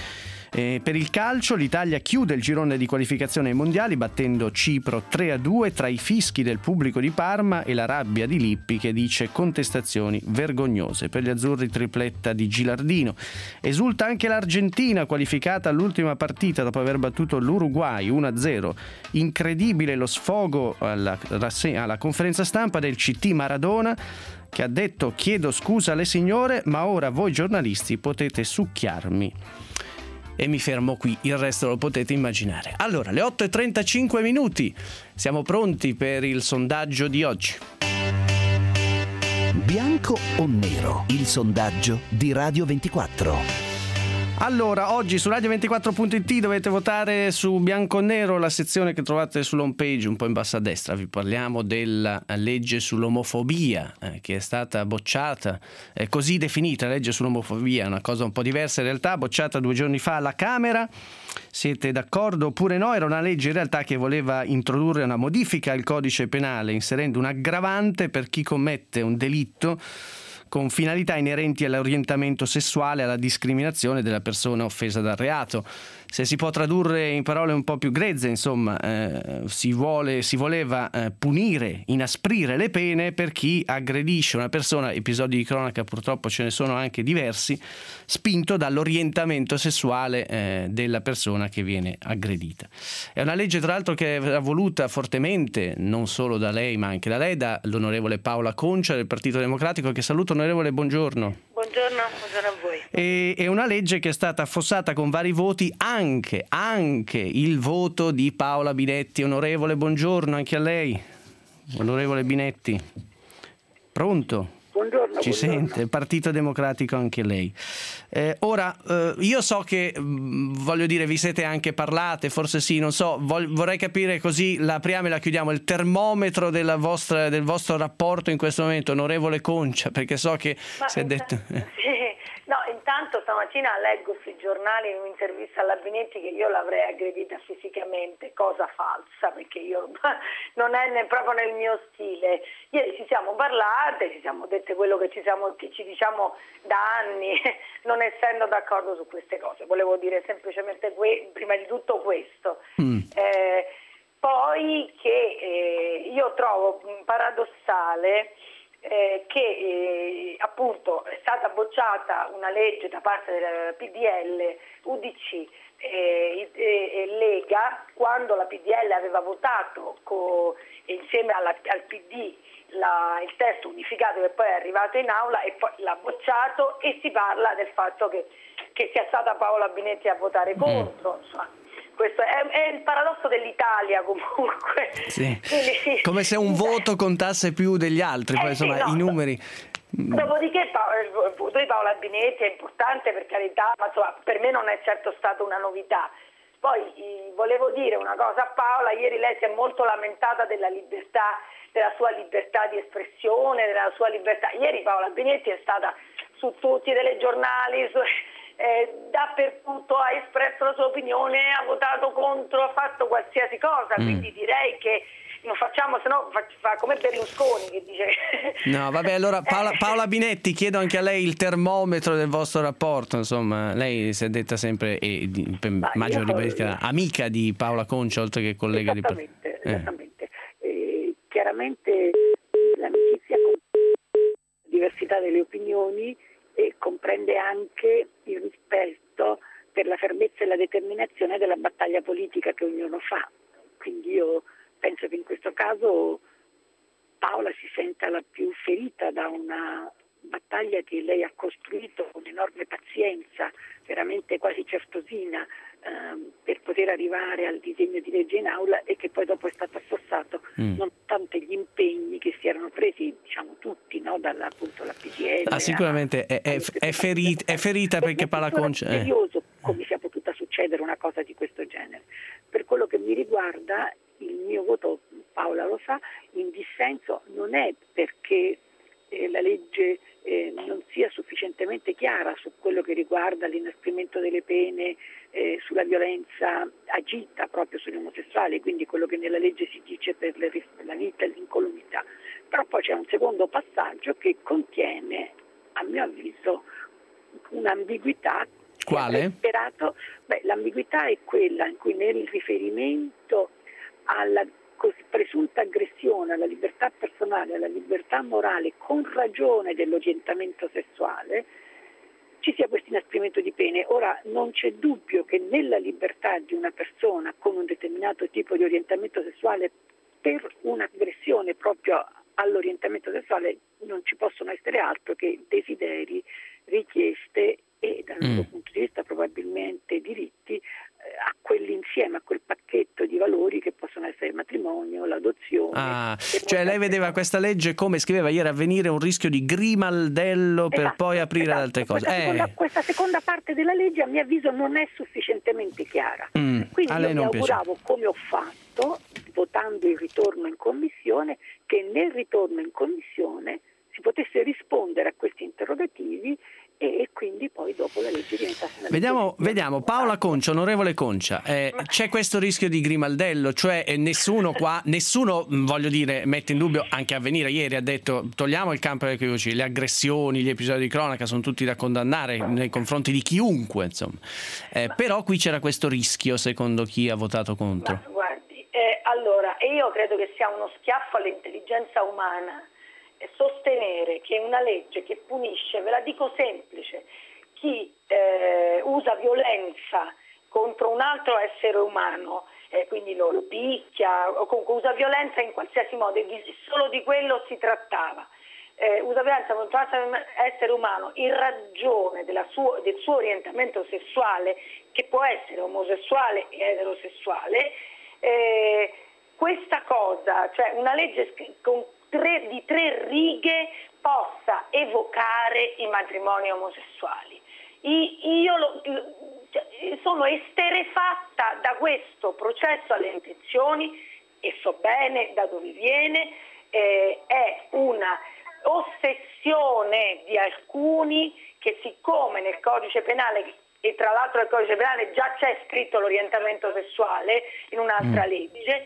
Per il calcio l'Italia chiude il girone di qualificazione ai mondiali battendo Cipro 3-2 tra i fischi del pubblico di Parma e la rabbia di Lippi che dice contestazioni vergognose. Per gli azzurri tripletta di Gilardino. Esulta anche l'Argentina, qualificata all'ultima partita dopo aver battuto l'Uruguay 1-0. Incredibile lo sfogo alla conferenza stampa del CT Maradona, che ha detto: chiedo scusa alle signore, ma ora voi giornalisti potete succhiarmi. E mi fermo qui, il resto lo potete immaginare. Allora, le 8:35, siamo pronti per il sondaggio di oggi. Bianco o nero? Il sondaggio di Radio 24. Allora, oggi su radio24.it dovete votare su bianco o nero, la sezione che trovate sull'home page un po' in basso a destra. Vi parliamo della legge sull'omofobia che è stata bocciata, così definita legge sull'omofobia, una cosa un po' diversa in realtà, bocciata 2 giorni fa alla Camera. Siete d'accordo oppure no? Era una legge in realtà che voleva introdurre una modifica al codice penale, inserendo un aggravante per chi commette un delitto con finalità inerenti all'orientamento sessuale e alla discriminazione della persona offesa dal reato. Se si può tradurre in parole un po' più grezze, insomma, si voleva punire, inasprire le pene per chi aggredisce una persona, episodi di cronaca purtroppo ce ne sono anche diversi, spinto dall'orientamento sessuale della persona che viene aggredita. È una legge tra l'altro che era voluta fortemente, non solo da lei ma anche da lei, dall'onorevole Paola Concia del Partito Democratico, che saluto. Onorevole, buongiorno. Buongiorno a voi. È una legge che è stata affossata con vari voti, anche il voto di Paola Binetti. Onorevole, buongiorno anche a lei. Onorevole Binetti, pronto? Buongiorno. Ci sente? Partito Democratico anche lei. Ora, io so che, voglio dire, vi siete anche parlate, forse sì, non so, vorrei capire, così la apriamo e la chiudiamo, il termometro del vostro rapporto in questo momento, onorevole Concia, perché so che si è detto... No, intanto stamattina leggo sui giornali in un'intervista all'Abbinetti che io l'avrei aggredita fisicamente, cosa falsa, perché io non è proprio nel mio stile. Ieri ci siamo parlate, ci siamo dette quello che ci diciamo da anni, non essendo d'accordo su queste cose. Volevo dire semplicemente prima di tutto questo. Poi che io trovo paradossale che appunto è stata bocciata una legge da parte del PDL, UDC e Lega, quando la PDL aveva votato insieme al PD il testo unificato che poi è arrivato in aula e poi l'ha bocciato, e si parla del fatto che sia stata Paola Binetti a votare contro. Insomma, questo è il paradosso dell'Italia, comunque. Sì. Come se un voto contasse più degli altri, poi insomma i numeri. Dopodiché il voto di Paola Binetti è importante, per carità, ma insomma, per me non è certo stata una novità. Poi volevo dire una cosa a Paola: ieri lei si è molto lamentata della libertà, della sua libertà di espressione, della sua libertà. Ieri Paola Binetti è stata su tutti i telegiornali, dappertutto, ha espresso la sua opinione, ha votato contro, ha fatto qualsiasi cosa, quindi direi che non facciamo, se no fa come Berlusconi che dice no vabbè, allora Paola Binetti, chiedo anche a lei il termometro del vostro rapporto, insomma lei si è detta sempre immagino ribadisca, amica di Paola Concia oltre che collega esattamente. Chiaramente l'amicizia con la diversità delle opinioni comprende anche il rispetto per la fermezza e la determinazione della battaglia politica che ognuno fa. Quindi io penso che in questo caso Paola si senta la più ferita da una battaglia che lei ha costruito con enorme pazienza, veramente quasi certosina, per poter arrivare al disegno di legge in aula, e che poi dopo è stato affossato nonostante gli impegni che si erano presi, diciamo tutti, no? Appunto la PDL. Sicuramente è ferita perché Paola Concia. È curioso come sia potuta succedere una cosa di questo genere. Per quello che mi riguarda, il mio voto, Paola lo sa, in dissenso non è perché la legge non sia sufficientemente chiara su quello che riguarda l'inasprimento delle pene, sulla violenza agita proprio sugli omosessuali, quindi quello che nella legge si dice per la vita e l'incolumità. Però poi c'è un secondo passaggio che contiene, a mio avviso, un'ambiguità. Quale? L'ambiguità è quella in cui nel riferimento alla presunta aggressione alla libertà personale, alla libertà morale, con ragione dell'orientamento sessuale, ci sia questo inasprimento di pene. Ora, non c'è dubbio che nella libertà di una persona con un determinato tipo di orientamento sessuale, per un'aggressione proprio all'orientamento sessuale, non ci possono essere altro che desideri, richieste e, dal loro punto di vista, probabilmente diritti, a quell'insieme, a quel pacchetto di valori che possono essere il matrimonio, l'adozione. Cioè lei vedeva questa legge, come scriveva ieri Avvenire, un rischio di grimaldello per poi aprire ad altre cose. Questa seconda parte della legge, a mio avviso, non è sufficientemente chiara. Quindi io mi auguravo, come ho fatto, votando il ritorno in commissione, che nel ritorno in commissione si potesse rispondere a questi interrogativi e quindi poi dopo la legge diventasse una Vediamo, Paola Concia, onorevole Concia, c'è questo rischio di grimaldello, cioè nessuno voglio dire mette in dubbio, anche Avvenire ieri ha detto togliamo il campo equivoci, le aggressioni, gli episodi di cronaca sono tutti da condannare nei confronti di chiunque, insomma, però qui c'era questo rischio secondo chi ha votato contro. Ma guardi, allora io credo che sia uno schiaffo all'intelligenza umana sostenere che una legge che punisce, ve la dico semplice, chi usa violenza contro un altro essere umano, quindi lo picchia o comunque usa violenza in qualsiasi modo, solo di quello si trattava, usa violenza contro un altro essere umano in ragione del suo orientamento sessuale, che può essere omosessuale e eterosessuale, questa cosa, cioè una legge di 3 righe, possa evocare i matrimoni omosessuali. Io sono esterrefatta da questo processo alle intenzioni e so bene da dove viene, è una ossessione di alcuni che, siccome nel codice penale, e tra l'altro nel codice penale già c'è scritto l'orientamento sessuale in un'altra legge,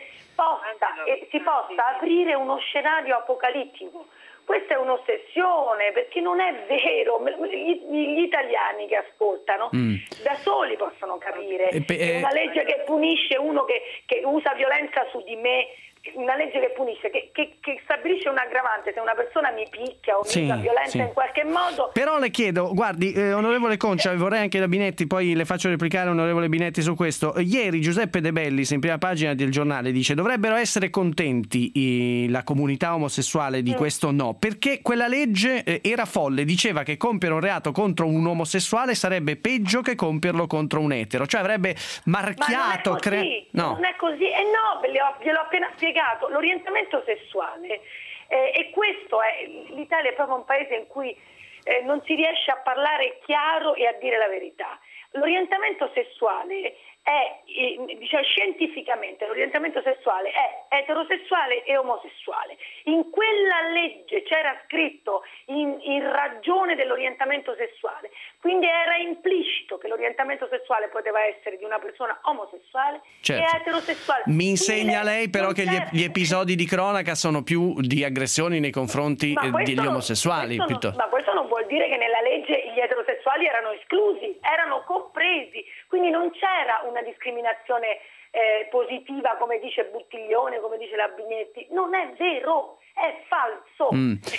si possa aprire uno scenario apocalittico. Questa è un'ossessione, perché non è vero. Gli italiani che ascoltano da soli possono capire che una legge che punisce uno che usa violenza su di me, una legge che punisce, che stabilisce un aggravante se una persona mi picchia o mi usa violenza in qualche modo. Però le chiedo, guardi, onorevole Concia, vorrei anche da Binetti, poi le faccio replicare onorevole Binetti su questo. Ieri Giuseppe De Bellis, in prima pagina del giornale, dice: dovrebbero essere contenti la comunità omosessuale di questo no, perché quella legge era folle, diceva che compiere un reato contro un omosessuale sarebbe peggio che compierlo contro un etero, cioè avrebbe marchiato. Non è così, gliel'ho appena spiegato. L'orientamento sessuale, e questo è, l'Italia è proprio un paese in cui non si riesce a parlare chiaro e a dire la verità. L'orientamento sessuale è, diciamo, scientificamente l'orientamento sessuale è eterosessuale e omosessuale. In quella legge c'era scritto in ragione dell'orientamento sessuale, quindi era implicito che l'orientamento sessuale poteva essere di una persona omosessuale e eterosessuale. Mi insegna lei però che gli episodi di cronaca sono più di aggressioni nei confronti degli omosessuali. Ma questo non vuol dire che nella legge gli eterosessuali erano esclusi, erano compresi, quindi non c'era una discriminazione positiva, come dice Buttiglione, come dice la Binetti. Non è vero, è falso.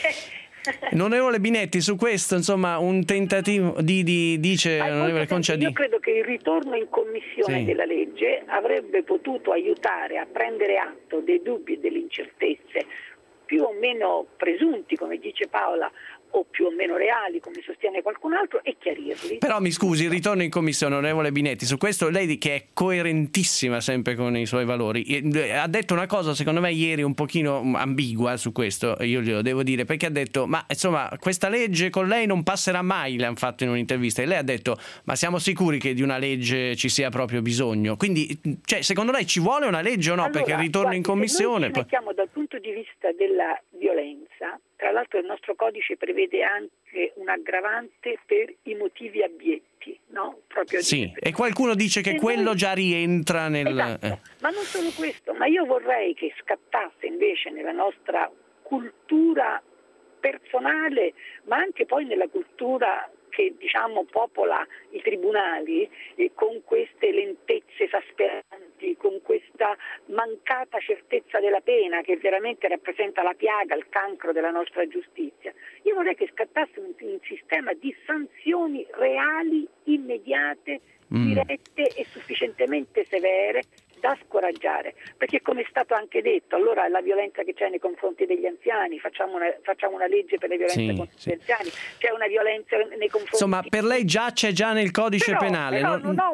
Onorevole Binetti, su questo, insomma, un tentativo dice onorevole Concia Io credo che il ritorno in commissione della legge avrebbe potuto aiutare a prendere atto dei dubbi e delle incertezze più o meno presunti, come dice Paola, o più o meno reali, come sostiene qualcun altro, e chiarirli. Però mi scusi, ritorno in commissione, onorevole Binetti, su questo lei, che è coerentissima sempre con i suoi valori, ha detto una cosa secondo me ieri un pochino ambigua su questo, io glielo devo dire, perché ha detto: ma insomma questa legge con lei non passerà mai, le hanno fatto in un'intervista, e lei ha detto: ma siamo sicuri che di una legge ci sia proprio bisogno? Quindi, cioè, secondo lei ci vuole una legge o no? Allora, perché il ritorno in commissione... Se noi ci mettiamo dal punto di vista della violenza, tra l'altro il nostro codice prevede anche un aggravante per i motivi abietti, no? Proprio e qualcuno dice che quello già rientra nel... Esatto. Ma non solo questo, ma io vorrei che scattasse invece nella nostra cultura personale, ma anche poi nella cultura che, diciamo, popola i tribunali, con queste lentezze esasperanti, con questa mancata certezza della pena che veramente rappresenta la piaga, il cancro della nostra giustizia. Io vorrei che scattasse un sistema di sanzioni reali, immediate, dirette e sufficientemente severe da scoraggiare, perché, come è stato anche detto, allora la violenza che c'è nei confronti degli anziani, facciamo una legge per le violenze contro gli anziani, c'è una violenza nei confronti... Insomma, per lei c'è già nel codice penale.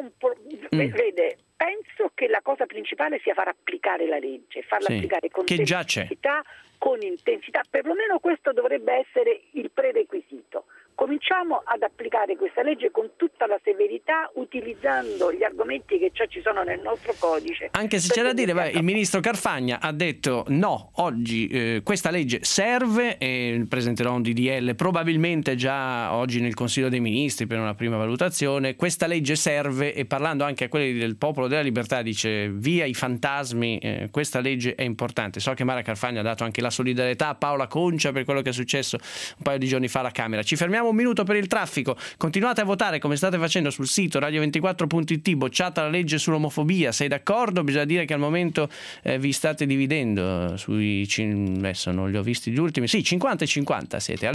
Vede, penso che la cosa principale sia far applicare la legge, farla applicare con semplicità, con intensità, perlomeno questo dovrebbe essere il prerequisito. Cominciamo ad applicare questa legge con tutta la severità, utilizzando gli argomenti che già ci sono nel nostro codice. Anche se c'è da dire, il ministro Carfagna ha detto: no, oggi questa legge serve, e presenterò un DDL probabilmente già oggi nel Consiglio dei Ministri per una prima valutazione. Questa legge serve, e parlando anche a quelli del Popolo della Libertà dice: via i fantasmi, questa legge è importante. So che Mara Carfagna ha dato anche la solidarietà a Paola Concia per quello che è successo un paio di giorni fa alla Camera. Ci fermiamo un minuto per il traffico. Continuate a votare come state facendo sul sito radio24.it. Bocciata la legge sull'omofobia, sei d'accordo? Bisogna dire che al momento vi state dividendo sui adesso non li ho visti gli ultimi, 50 e 50 siete.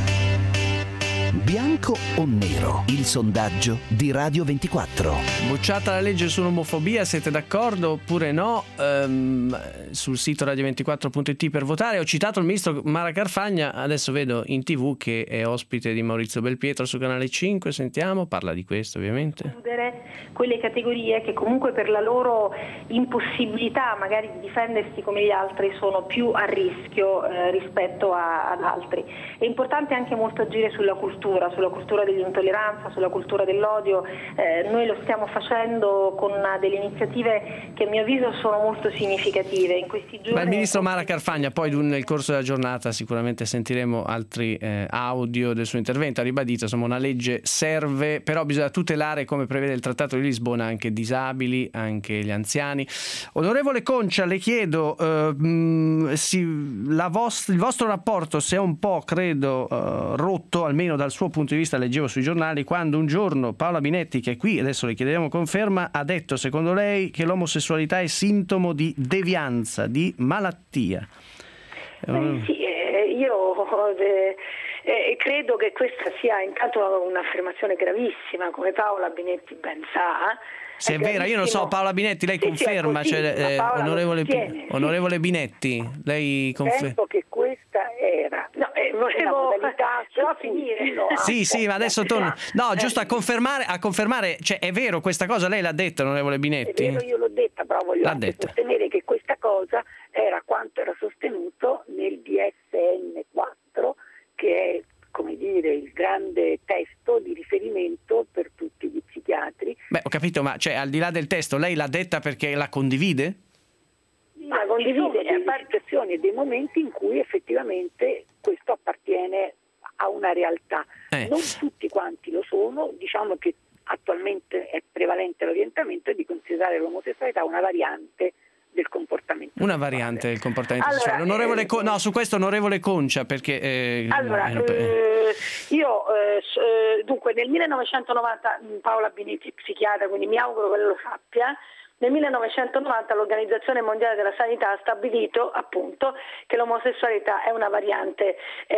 Bianco o nero? Il sondaggio di Radio 24. Bocciata la legge sull'omofobia, siete d'accordo oppure no? Sul sito radio24.it per votare. Ho citato il ministro Mara Carfagna, adesso vedo in TV che è ospite di Maurizio Belpietro su Canale 5, sentiamo, parla di questo ovviamente. quelle categorie che comunque per la loro impossibilità magari di difendersi come gli altri sono più a rischio rispetto ad altri. È importante anche molto agire sulla cultura dell'intolleranza, sulla cultura dell'odio. Noi lo stiamo facendo con delle iniziative che a mio avviso sono molto significative. In questi giorni il ministro Mara Carfagna, poi nel corso della giornata sicuramente sentiremo altri audio del suo intervento, ha ribadito insomma una legge serve, però bisogna tutelare, come prevede il Trattato di Lisbona, anche disabili, anche gli anziani. Onorevole Concia, le chiedo il vostro rapporto si è un po', credo, rotto, almeno dal suo punto di vista, leggevo sui giornali, quando un giorno Paola Binetti, che è qui, adesso le chiederemo conferma, ha detto, secondo lei, che l'omosessualità è sintomo di devianza, di malattia. Sì, io credo che questa sia intanto un'affermazione gravissima, come Paola Binetti ben sa. Se è vera, io non so, Paola Binetti, lei conferma, sì, onorevole Binetti, lei conferma? Penso che questa era volevo finire. Sì, ma adesso torno. No, giusto a confermare, cioè è vero questa cosa, lei l'ha detta, onorevole Binetti? È vero, io l'ho detta, però voglio anche sostenere che questa cosa era quanto era sostenuto nel DSM-4, che è, come dire, il grande testo di riferimento per tutti gli psichiatri. Ho capito, ma cioè al di là del testo, lei l'ha detta perché la condivide? La condivide delle situazioni e dei momenti in cui effettivamente questo appartiene a una realtà. Non tutti quanti lo sono, diciamo che attualmente è prevalente l'orientamento di considerare l'omosessualità una variante del comportamento. Una variante del comportamento sessuale. Su questo onorevole Concia, perché dunque nel 1990 Paola Binetti, psichiatra, quindi mi auguro che lo sappia. Nel 1990 l'Organizzazione Mondiale della Sanità ha stabilito appunto che l'omosessualità è una variante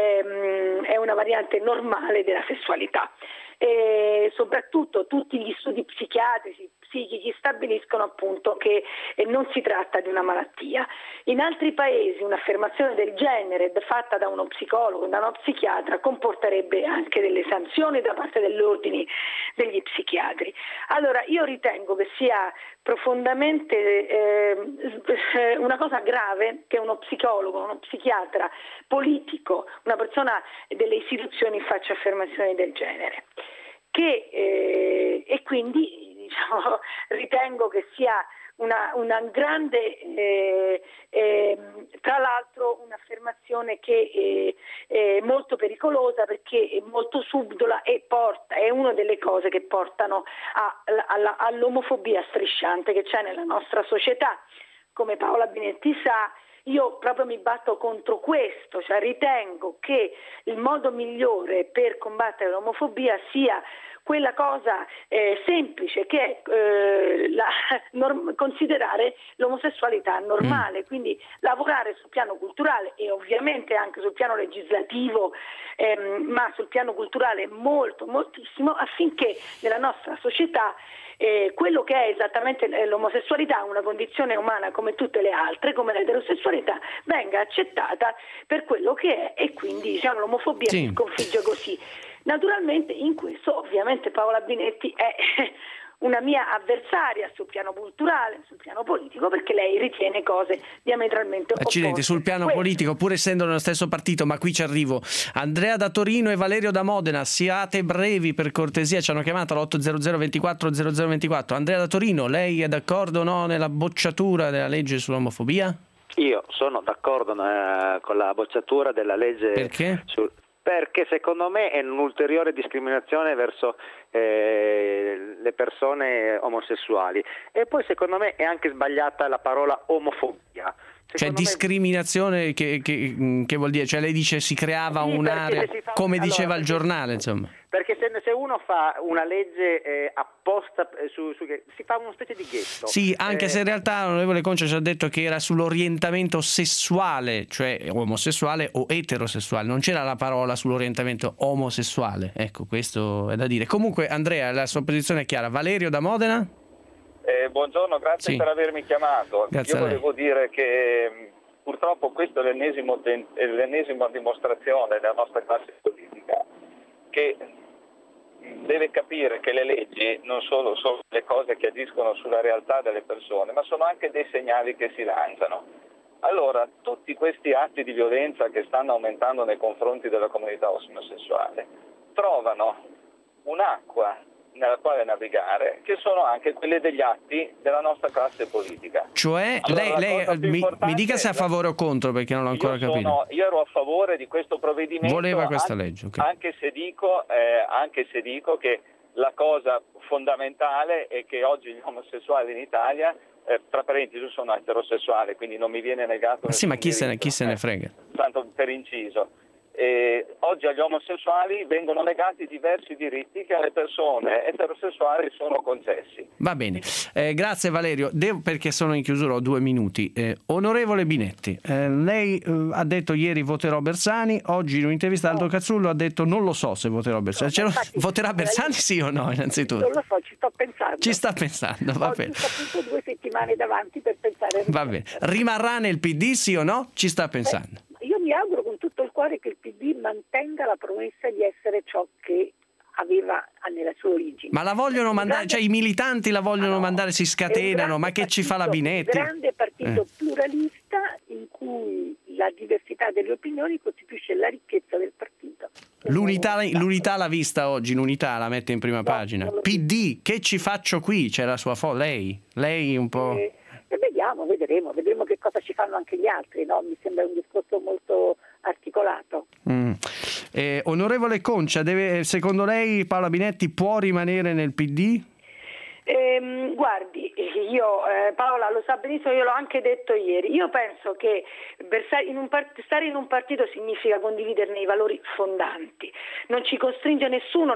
normale della sessualità. E soprattutto tutti gli studi psichiatrici, psichici stabiliscono appunto che non si tratta di una malattia. In altri paesi un'affermazione del genere fatta da uno psicologo, da uno psichiatra, comporterebbe anche delle sanzioni da parte dell'ordine degli psichiatri. Allora io ritengo che sia profondamente una cosa grave che uno psicologo, uno psichiatra politico, una persona delle istituzioni faccia affermazioni del genere. E quindi ritengo che sia una grande, tra l'altro un'affermazione che è molto pericolosa perché è molto subdola e è una delle cose che portano all'omofobia strisciante che c'è nella nostra società. Come Paola Binetti sa, io proprio mi batto contro questo, cioè ritengo che il modo migliore per combattere l'omofobia sia quella cosa semplice che è considerare l'omosessualità normale, quindi lavorare sul piano culturale e ovviamente anche sul piano legislativo, ma sul piano culturale moltissimo, affinché nella nostra società quello che è esattamente l'omosessualità, una condizione umana come tutte le altre, come l'eterosessualità, venga accettata per quello che è e quindi l'omofobia si sconfigge così. Naturalmente in questo ovviamente Paola Binetti è una mia avversaria sul piano culturale, sul piano politico, perché lei ritiene cose diametralmente opposte. Accidenti, sul piano politico, pur essendo nello stesso partito, ma qui ci arrivo. Andrea da Torino e Valerio da Modena, siate brevi per cortesia, ci hanno chiamato all'800 24 0024. Andrea da Torino, lei è d'accordo o no nella bocciatura della legge sull'omofobia? Io sono d'accordo con la bocciatura della legge. Perché? Perché secondo me è un'ulteriore discriminazione verso le persone omosessuali e poi secondo me è anche sbagliata la parola omofobia. Cioè discriminazione che vuol dire? Cioè lei dice si creava un'area, come diceva il giornale, insomma. Perché se uno fa una legge apposta si fa una specie di ghetto. Sì, anche se in realtà l'onorevole Concia ci ha detto che era sull'orientamento sessuale, cioè omosessuale o eterosessuale, non c'era la parola sull'orientamento omosessuale. Ecco, questo è da dire. Comunque Andrea, la sua posizione è chiara. Valerio da Modena? Buongiorno, grazie per avermi chiamato. Grazie. Io volevo dire che purtroppo questa è l'ennesima dimostrazione della nostra classe politica che deve capire che le leggi non solo sono le cose che agiscono sulla realtà delle persone, ma sono anche dei segnali che si lanciano. Allora, tutti questi atti di violenza che stanno aumentando nei confronti della comunità omosessuale trovano un'acqua nella quale navigare, che sono anche quelle degli atti della nostra classe politica. Cioè, allora, lei mi dica se è a favore o contro, perché non l'ho ancora capito. Io ero a favore di questo provvedimento. Voleva questa legge, okay. Anche se dico che la cosa fondamentale è che oggi gli omosessuali in Italia, tra parentesi, io sono eterosessuale, quindi non mi viene negato. Ma sì, ma chi se ne frega? Tanto per inciso. Oggi agli omosessuali vengono negati diversi diritti che alle persone eterosessuali sono concessi. Va bene, grazie Valerio. Perché sono in chiusura, ho 2 minuti. Onorevole Binetti, lei ha detto ieri voterò Bersani, oggi in un'intervista Aldo Cazzullo ha detto non lo so se voterò Bersani. Voterà Bersani sì o no, innanzitutto? Non lo so, ci sto pensando. Ci sta pensando, va bene. Ho appunto 2 settimane davanti per pensare. Va bene, rimarrà nel PD sì o no? Ci sta pensando. Io mi auguro con tutto il cuore che il PD mantenga la promessa di essere ciò che aveva nella sua origine. Ma la vogliono mandare, cioè i militanti la vogliono mandare, si scatenano, ma che ci fa la Binetti? Un grande partito pluralista in cui la diversità delle opinioni costituisce la ricchezza del partito. L'unità l'ha vista oggi, l'unità la mette in prima pagina. PD, che ci faccio qui? C'è la sua lei un po'... vedremo che cosa ci fanno anche gli altri, no? Mi sembra un discorso molto articolato. Onorevole Concia, secondo lei Paola Binetti può rimanere nel PD? Guardi, Paola lo sa benissimo, io l'ho anche detto ieri, io penso che stare in un partito significa condividerne i valori fondanti, non ci costringe nessuno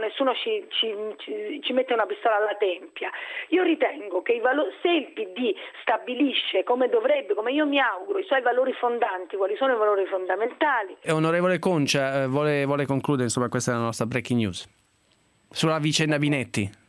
ci mette una pistola alla tempia. Io ritengo che se il PD stabilisce come dovrebbe, come io mi auguro, i suoi valori fondanti, quali sono i valori fondamentali. Onorevole Concia, vuole concludere, insomma, questa è la nostra breaking news sulla vicenda Binetti.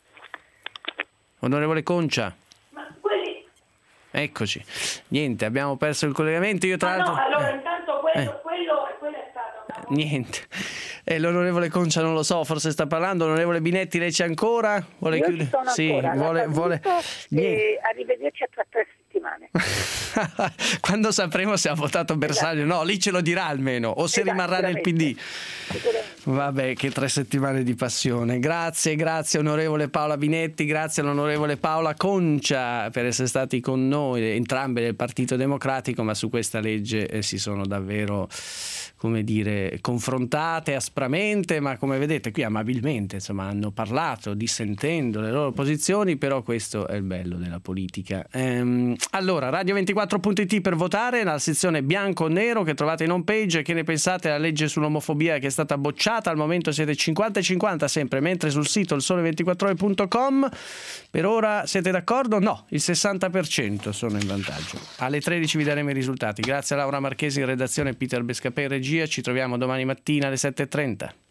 Onorevole Concia. Ma quelli... Eccoci. Niente, abbiamo perso il collegamento. Io tra l'altro... No, allora intanto quello è stato... Niente. L'onorevole Concia non lo so, forse sta parlando. Onorevole Binetti, lei c'è ancora? Vuole Io chiudere? ci sono sì, ancora. vuole... Arrivederci tra 3 settimane. Quando sapremo se ha votato Bersaglio, no, lì ce lo dirà almeno, o se rimarrà nel PD. Vabbè, che 3 settimane di passione. Grazie onorevole Paola Binetti, grazie all'onorevole Paola Concia per essere stati con noi, entrambe del Partito Democratico, ma su questa legge si sono davvero, come dire, confrontate aspramente, ma come vedete qui amabilmente, insomma, hanno parlato dissentendo le loro posizioni, però questo è il bello della politica. Allora, radio24.it per votare, la sezione bianco o nero che trovate in home page. Che ne pensate della legge sull'omofobia che è stata bocciata? Al momento siete 50-50 sempre, mentre sul sito ilsole24ore.com per ora siete d'accordo? No, il 60% sono in vantaggio. Alle 13 vi daremo i risultati. Grazie a Laura Marchesi in redazione e Peter Bescapè in regia. Ci troviamo domani mattina alle 7:30.